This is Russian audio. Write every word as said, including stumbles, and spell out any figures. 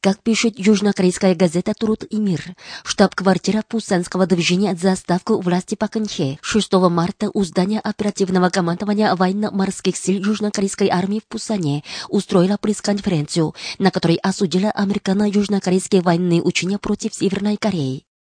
Как пишет южнокорейская газета «Труд и мир», штаб-квартира Пусанского движения за ставку власти Пак Кын Хе шестого марта у здания оперативного командования военно-морских сил южнокорейской армии в Пусане устроила пресс-конференцию, на которой осудила американо-южнокорейские военные учения против Северной Кореи.